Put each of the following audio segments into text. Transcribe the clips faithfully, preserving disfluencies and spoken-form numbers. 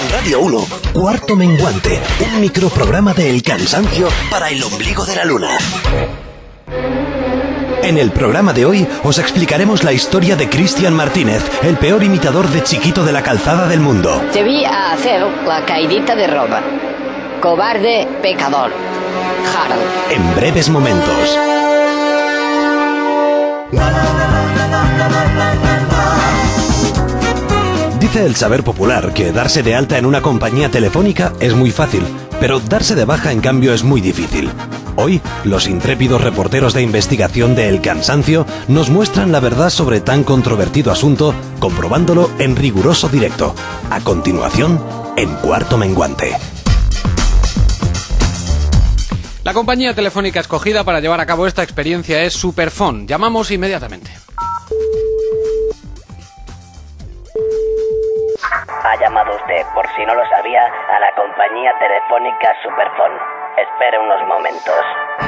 En Radio uno, Cuarto Menguante, un microprograma de El Cansancio para el ombligo de la luna. En el programa de hoy os explicaremos la historia de Cristian Martínez, el peor imitador de Chiquito de la Calzada del mundo. Te vi a hacer la caidita de ropa. Cobarde, pecador. Harold. En breves momentos. Dice el saber popular que darse de alta en una compañía telefónica es muy fácil, pero darse de baja en cambio es muy difícil. Hoy, los intrépidos reporteros de investigación de El Cansancio nos muestran la verdad sobre tan controvertido asunto, comprobándolo en riguroso directo. A continuación, en Cuarto Menguante. La compañía telefónica escogida para llevar a cabo esta experiencia es Superfon. Llamamos inmediatamente. Ha llamado usted, por si no lo sabía, a la compañía telefónica Superfon. Espere unos momentos.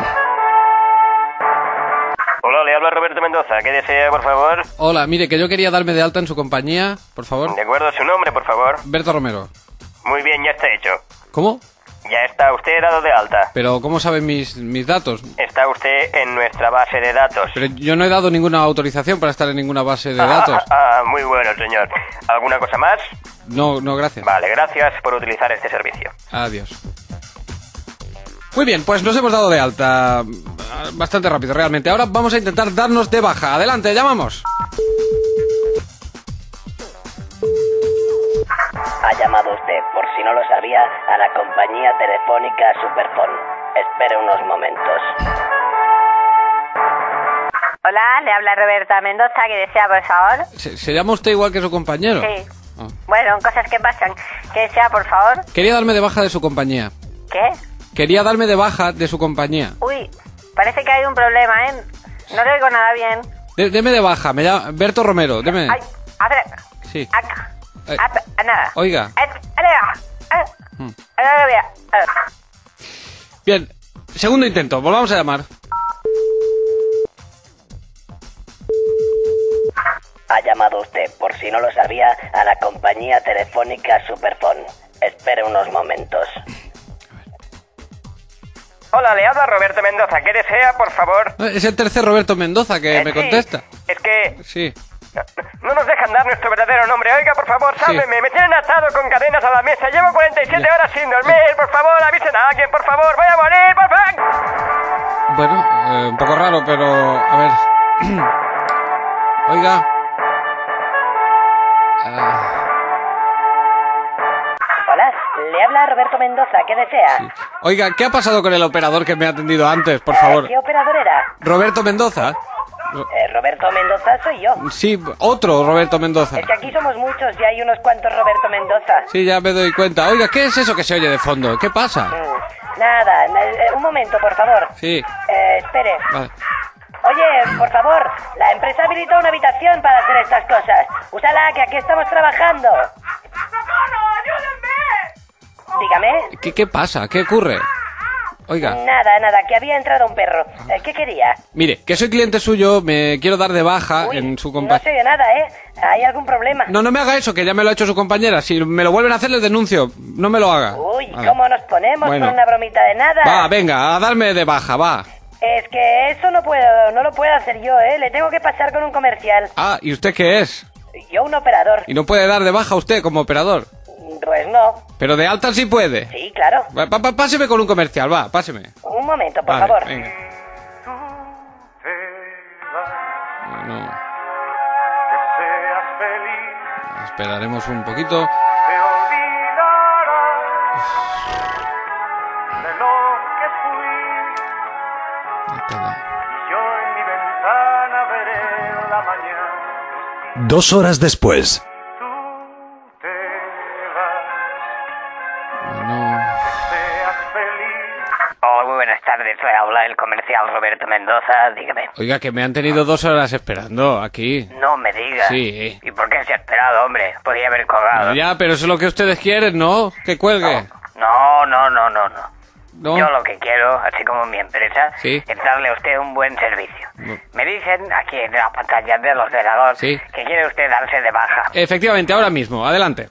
Hola, le habla Roberto Mendoza. ¿Qué desea, por favor? Hola, mire, que yo quería darme de alta en su compañía, por favor. De acuerdo, su nombre, por favor. Berto Romero. Muy bien, ya está hecho. ¿Cómo? Ya está usted dado de alta. Pero, ¿cómo saben mis, mis datos? Está usted en nuestra base de datos. Pero yo no he dado ninguna autorización para estar en ninguna base de ah, datos. Ah, ah, muy bueno, señor. ¿Alguna cosa más? No, no, gracias. Vale, gracias por utilizar este servicio. Adiós. Muy bien, pues nos hemos dado de alta bastante rápido, realmente. Ahora vamos a intentar darnos de baja. Adelante, llamamos. Ha llamado usted, por si no lo sabía, a la compañía telefónica Superfon. Espere unos momentos. Hola, le habla Roberta Mendoza, que desea, por favor. ¿Se, ¿Se llama usted igual que su compañero? Sí. Oh. Bueno, cosas que pasan. ¿Qué desea, por favor? Quería darme de baja de su compañía. ¿Qué? Quería darme de baja de su compañía. Uy, parece que hay un problema, ¿eh? No le oigo nada bien. De, deme de baja, me llamo Berto Romero, deme. Ay, a ver. Sí. Acá. Ay. A, a nada. Oiga. Hmm. Bien, segundo intento, volvamos a llamar. Ha llamado usted, por si no lo sabía, a la compañía telefónica Superfon. Espere unos momentos. Hola, le habla Roberto Mendoza. ¿Qué desea, por favor? Es el tercer Roberto Mendoza que eh, me sí. contesta. Es que... Sí. No, no nos dejan dar nuestro verdadero nombre. Oiga, por favor, sálveme. Sí. Me tienen atado con cadenas a la mesa. Llevo cuarenta y siete ya. horas sin dormir. Por favor, avisen a alguien, por favor. Voy a morir, por favor. Bueno, eh, un poco raro, pero... A ver... Oiga... Uh... Hola, le habla Roberto Mendoza. ¿Qué desea? Sí. Oiga, ¿qué ha pasado con el operador que me ha atendido antes, por eh, favor? ¿Qué operador era? Roberto Mendoza. Eh, Roberto Mendoza soy yo. Sí, otro Roberto Mendoza. Es que aquí somos muchos y hay unos cuantos Roberto Mendoza. Sí, ya me doy cuenta. Oiga, ¿qué es eso que se oye de fondo? ¿Qué pasa? Mm, nada, eh, un momento, por favor. Sí. Eh, espere. Vale. Oye, por favor, la empresa habilita una habitación para hacer estas cosas. Úsala, que aquí estamos trabajando. ¡Socorro, ayúdenme! Dígame. ¿Qué, qué pasa? ¿Qué ocurre? Oiga. Nada, nada, que había entrado un perro. Eh, ¿Qué quería? Mire, que soy cliente suyo, me quiero dar de baja Uy, en su compañía. No se oye nada, ¿eh? ¿Hay algún problema? No, no me haga eso, que ya me lo ha hecho su compañera. Si me lo vuelven a hacer, les denuncio. No me lo haga. Uy, vale. ¿Cómo nos ponemos bueno. con una bromita de nada? Va, venga, a darme de baja, va. Es que eso no puedo, no lo puedo hacer yo, ¿eh? Le tengo que pasar con un comercial. Ah, ¿y usted qué es? Yo un operador. ¿Y no puede dar de baja usted como operador? Pues no. Pero de alta sí puede. Sí, claro. Pa, pa, páseme con un comercial, va, páseme. Un momento, por vale, favor. Venga. Bueno. Esperaremos un poquito. Dos horas después. Buenas tardes, le habla el comercial Roberto Mendoza, dígame. Oiga, que me han tenido dos horas esperando aquí. No me diga. Sí. ¿Y por qué se ha esperado, hombre? Podría haber colgado. Ya, pero eso es lo que ustedes quieren, ¿no? Que cuelgue. No, no, no, no, no. ¿No? Yo lo que quiero, así como mi empresa, ¿Sí? es darle a usted un buen servicio. No. Me dicen aquí en la pantalla del ordenador ¿Sí? que quiere usted darse de baja. Efectivamente, ahora mismo, adelante.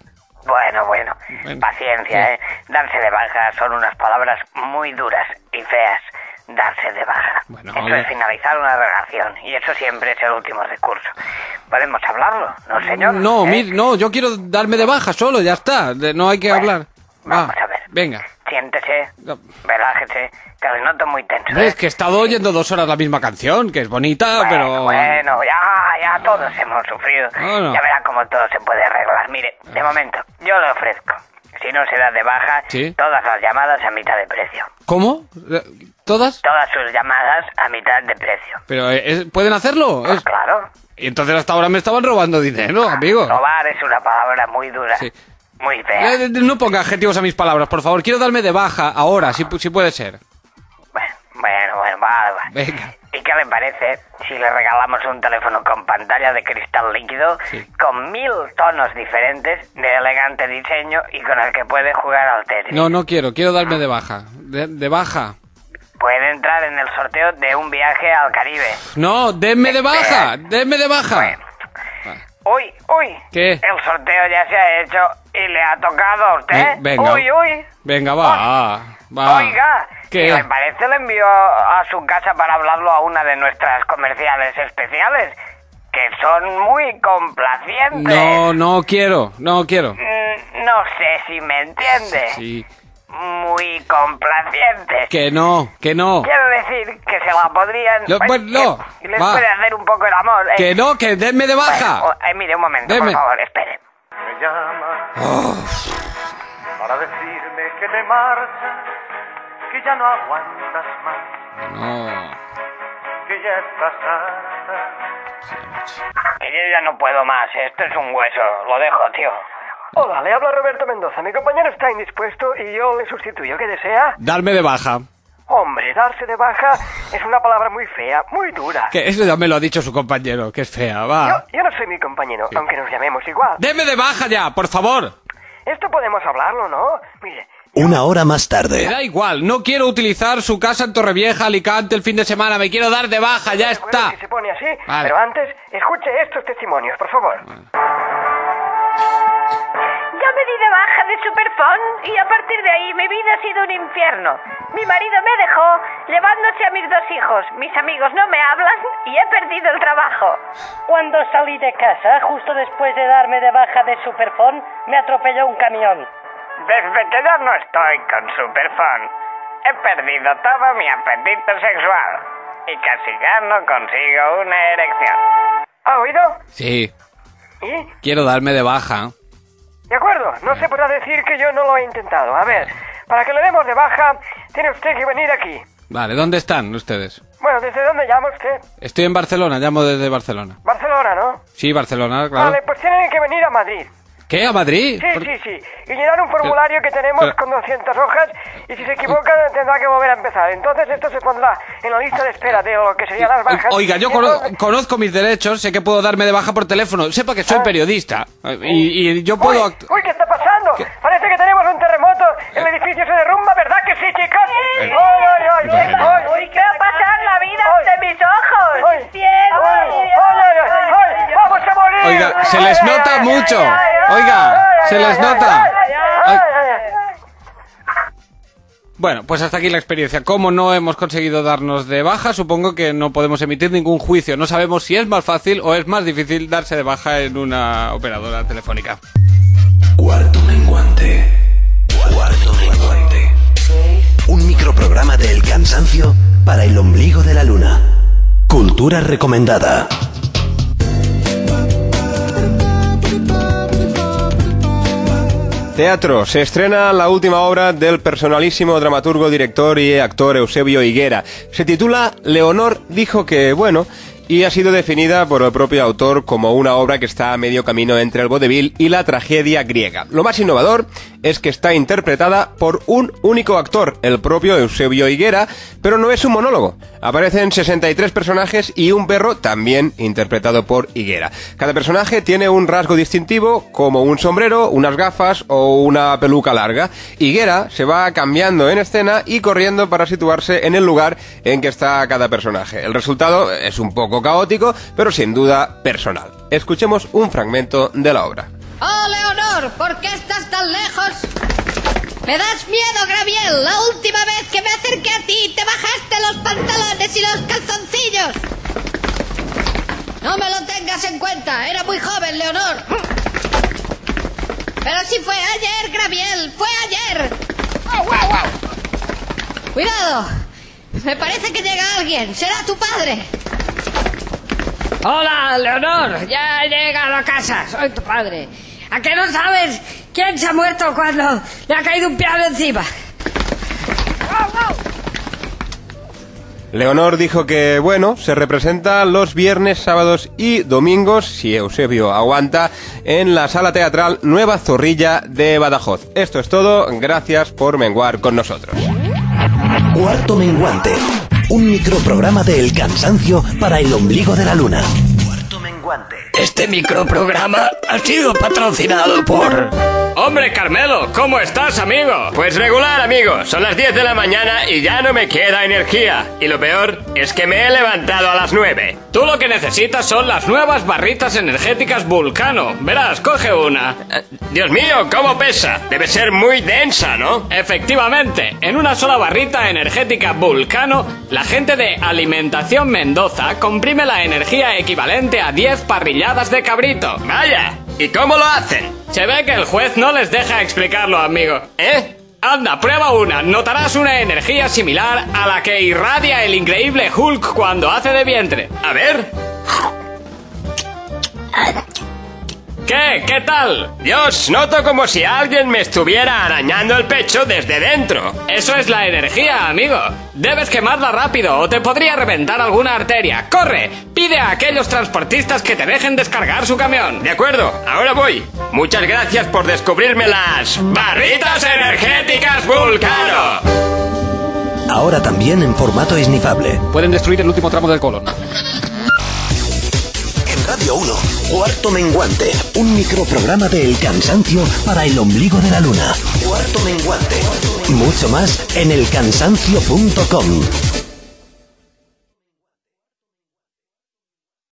Bueno, bueno, Bueno, paciencia, sí. ¿eh? Darse de baja son unas palabras muy duras y feas. Darse de baja. Bueno, eso oye. es finalizar una relación y eso siempre es el último recurso. ¿Podemos hablarlo? ¿No, señor? No, ¿Eh? mir, no, yo quiero darme de baja solo, ya está. De- no hay que Bueno, hablar. Vamos Va, a ver. Venga. Siéntese, No. relájese, que le noto muy tenso. ¿eh? Es que he estado oyendo dos horas la misma canción, que es bonita, Bueno, pero... bueno, ya, ya todos hemos sufrido. Bueno. Ya verá cómo todo se puede arreglar. Mire, de momento, yo le ofrezco. Si no se da de baja, Sí. todas las llamadas a mitad de precio. ¿Cómo? Eh, ¿Todas? Todas sus llamadas a mitad de precio. Pero, eh, es- ¿pueden hacerlo? Pues Es- claro, Y entonces hasta ahora me estaban robando dinero, amigo. robar es una palabra muy dura, Sí. muy fea. Eh, no ponga adjetivos a mis palabras, por favor. Quiero darme de baja ahora, si, pu- si puede ser. Bueno, bueno, bueno, vale, vale. Venga. ¿Y qué le parece si le regalamos un teléfono con pantalla de cristal líquido, Sí. con mil tonos diferentes, de elegante diseño y con el que puede jugar al Tetris? No, no quiero, quiero darme de baja. De, de baja. Puede entrar en el sorteo de un viaje al Caribe. No, denme de baja, denme de baja. Bueno. Uy, uy. ¿Qué? El sorteo ya se ha hecho y le ha tocado a usted. Eh, venga. Uy, uy. Venga, va, va. Oiga, ¿Qué? si le parece le envío a su casa para hablarlo a una de nuestras comerciales especiales, que son muy complacientes. No, no quiero, no quiero. Mm, no sé si me entiende. Sí. Muy complacientes. Que no, que no. Quiero decir que se la podrían... Lo- pues, bueno, no, que les va. puede hacer un poco el amor. eh. Que no, que denme de baja. Bueno, eh, mire, un momento, Deme. por favor, espere. Me llama para decirme que te marchas, que ya no aguantas más, No. que ya estás harta. Que yo ya no puedo más, esto es un hueso, lo dejo, tío. Hola, le habla Roberto Mendoza. Mi compañero está indispuesto y yo le sustituyo. ¿Qué desea? Darme de baja. Hombre, darse de baja es una palabra muy fea, muy dura. Que eso ya me lo ha dicho su compañero, que es fea, Yo, va. yo no soy mi compañero, aunque nos llamemos igual. Deme de baja ya, por favor. Esto podemos hablarlo, ¿no? Mire, Una hora más Me tarde. da igual, no quiero utilizar su casa en Torrevieja, Alicante el fin de semana, me quiero dar de baja, ya ¿de acuerdo está. que se pone así? Vale. Pero antes, escuche estos testimonios, por favor. Yo me di de baja de Superphone y a partir de ahí mi vida ha sido un infierno. Mi marido me dejó llevándose a mis dos hijos. Mis amigos no me hablan y he perdido el trabajo. Cuando salí de casa, justo después de darme de baja de Superphone, me atropelló un camión. Desde que ya no estoy con Superphone, he perdido todo mi apetito sexual y casi ya no consigo una erección. ¿Ha oído? Sí, ¿Y? quiero darme de baja. De acuerdo, no se podrá decir que yo no lo he intentado. A ver, para que le demos de baja, tiene usted que venir aquí. Vale, ¿dónde están ustedes? Bueno, ¿desde dónde llama usted? Estoy en Barcelona, llamo desde Barcelona. Barcelona, ¿no? Sí, Barcelona, claro. Vale, pues tienen que venir a Madrid. ¿Qué? ¿A Madrid? Sí, ¿Por- sí, sí. Y llenar un formulario que tenemos pero- con doscientas hojas y si se equivoca tendrá que volver a empezar. Entonces esto se pondrá en la lista de espera de lo que serían las bajas. Oiga, yo Y cono- entonces- conozco mis derechos, sé que puedo darme de baja por teléfono. Sepa que soy Ah. periodista y, y yo puedo... Uy, act- uy, ¿qué está pasando? Parece que tenemos un terremoto. El edificio se derrumba, ¿verdad que sí, chicos? ¡Ay, ay, ay! Bueno. ay, Uy, ¿qué va a pasar la vida Ay. ante mis ojos? ay, ¡Cielo! ay, ay, ay, ay, ay, ¡vamos a morir! Oiga, se les Ay, ay, nota ay, mucho. ay, ay, Oiga, ay, se ay, les ay, nota. ay, ay, ay, ay, ay. Bueno, pues hasta aquí la experiencia. Como no hemos conseguido darnos de baja, supongo que no podemos emitir ningún juicio. No sabemos si es más fácil o es más difícil darse de baja en una operadora telefónica. Cuarto menguante. Cuarto menguante. Un microprograma de El Cansancio para el ombligo de la luna. Cultura recomendada. Teatro. Se estrena la última obra del personalísimo dramaturgo, director y actor Eusebio Higuera. Se titula Leonor dijo que, bueno, y ha sido definida por el propio autor como una obra que está a medio camino entre el vodevil y la tragedia griega. Lo más innovador es que está interpretada por un único actor, el propio Eusebio Higuera, pero no es un monólogo. Aparecen sesenta y tres personajes y un perro también interpretado por Higuera. Cada personaje tiene un rasgo distintivo, como un sombrero, unas gafas o una peluca larga. Higuera se va cambiando en escena y corriendo para situarse en el lugar en que está cada personaje. El resultado es un poco caótico, pero sin duda personal. Escuchemos un fragmento de la obra. Oh, Leonor, ¿por qué estás tan lejos? Me das miedo, Graviel. La última vez que me acerqué a ti te bajaste los pantalones y los calzoncillos. No me lo tengas en cuenta. Era muy joven, Leonor. Pero si fue ayer, Graviel. Fue ayer. Wow, wow, wow. Cuidado. Me parece que llega alguien. Será tu padre. Hola, Leonor. Ya he llegado a casa. Soy tu padre. ¿A qué no sabes quién se ha muerto cuando le ha caído un piano encima? ¡Wow, wow! Leonor dijo que, bueno, se representa los viernes, sábados y domingos, si Eusebio aguanta, en la sala teatral Nueva Zorrilla de Badajoz. Esto es todo, gracias por menguar con nosotros. Cuarto Menguante, un microprograma de El Cansancio para el ombligo de la luna. Cuarto Menguante. Este microprograma ha sido patrocinado por... Hombre, Carmelo, ¿cómo estás, amigo? Pues regular, amigo. Son las diez de la mañana y ya no me queda energía. Y lo peor es que me he levantado a las nueve. Tú lo que necesitas son las nuevas barritas energéticas Vulcano. Verás, coge una. Dios mío, ¿cómo pesa? Debe ser muy densa, ¿no? Efectivamente, en una sola barrita energética Vulcano, la gente de Alimentación Mendoza comprime la energía equivalente a diez parrilladas de cabrito. ¡Vaya! ¿Y cómo lo hacen? Se ve que el juez no les deja explicarlo, amigo. ¿Eh? Anda, prueba una. Notarás una energía similar a la que irradia el increíble Hulk cuando hace de vientre. A ver. ¿Qué? ¿Qué tal? Dios, noto como si alguien me estuviera arañando el pecho desde dentro. Eso es la energía, amigo. Debes quemarla rápido o te podría reventar alguna arteria. ¡Corre! Pide a aquellos transportistas que te dejen descargar su camión. De acuerdo, ahora voy. Muchas gracias por descubrirme las barritas energéticas Vulcano. Ahora también en formato esnifable. Pueden destruir el último tramo del colon. Radio uno, Cuarto Menguante, un microprograma de El Cansancio para el ombligo de la luna. Cuarto Menguante. Mucho más en el cansancio punto com.